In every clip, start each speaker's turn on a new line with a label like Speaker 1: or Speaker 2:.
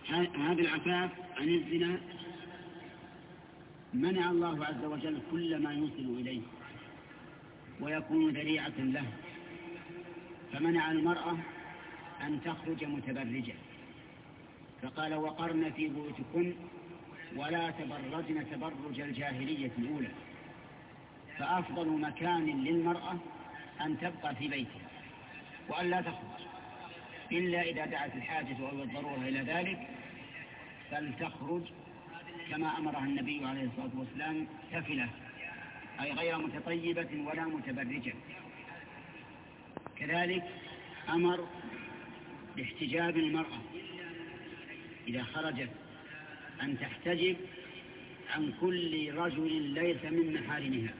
Speaker 1: هذا العفاف عن الزنا منع الله عز وجل كل ما يوصل إليه ويكون ذريعة له، فمنع المرأة أن تخرج متبرجة، فقال وقرن في بيوتكن ولا تبرجن تبرج الجاهلية الأولى. فأفضل مكان للمرأة أن تبقى في بيتها وأن لا تخرج إلا إذا دعت الحاجة أو الضرورة إلى ذلك، فلتخرج كما أمرها النبي عليه الصلاة والسلام سفلة، أي غير متطيبة ولا متبرجة. كذلك أمر باحتجاب المرأة إذا خرجت أن تحتجب عن كل رجل ليس من محارمها.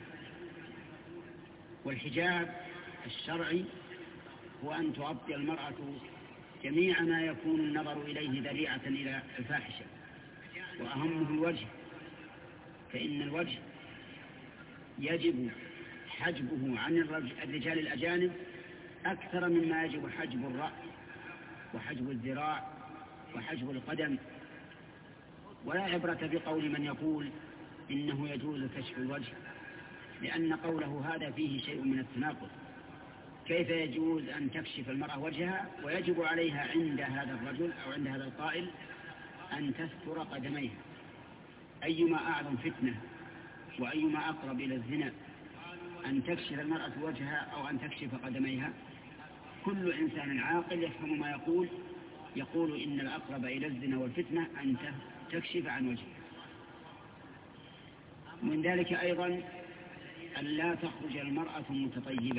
Speaker 1: والحجاب الشرعي هو أن تغطي المرأة جميع ما يكون النظر إليه ذريعة إلى الفاحشة، وأهمه الوجه، فإن الوجه يجب حجبه عن الرجال الأجانب أكثر مما يجب حجب الرأس وحجب الذراع وحجب القدم. ولا عبرة بقول من يقول إنه يجوز كشف الوجه، لأن قوله هذا فيه شيء من التناقض. كيف يجوز أن تكشف المرأة وجهها ويجب عليها عند هذا الرجل أو عند هذا القائل أن تستر قدميها؟ أيما أعظم فتنة وأيما أقرب إلى الزنا، أن تكشف المرأة وجهها أو أن تكشف قدميها؟ كل إنسان عاقل يفهم ما يقول إن الأقرب إلى الزنا والفتنة أن تكشف عن وجهها. من ذلك أيضا أن لا تخرج المرأة متطيبة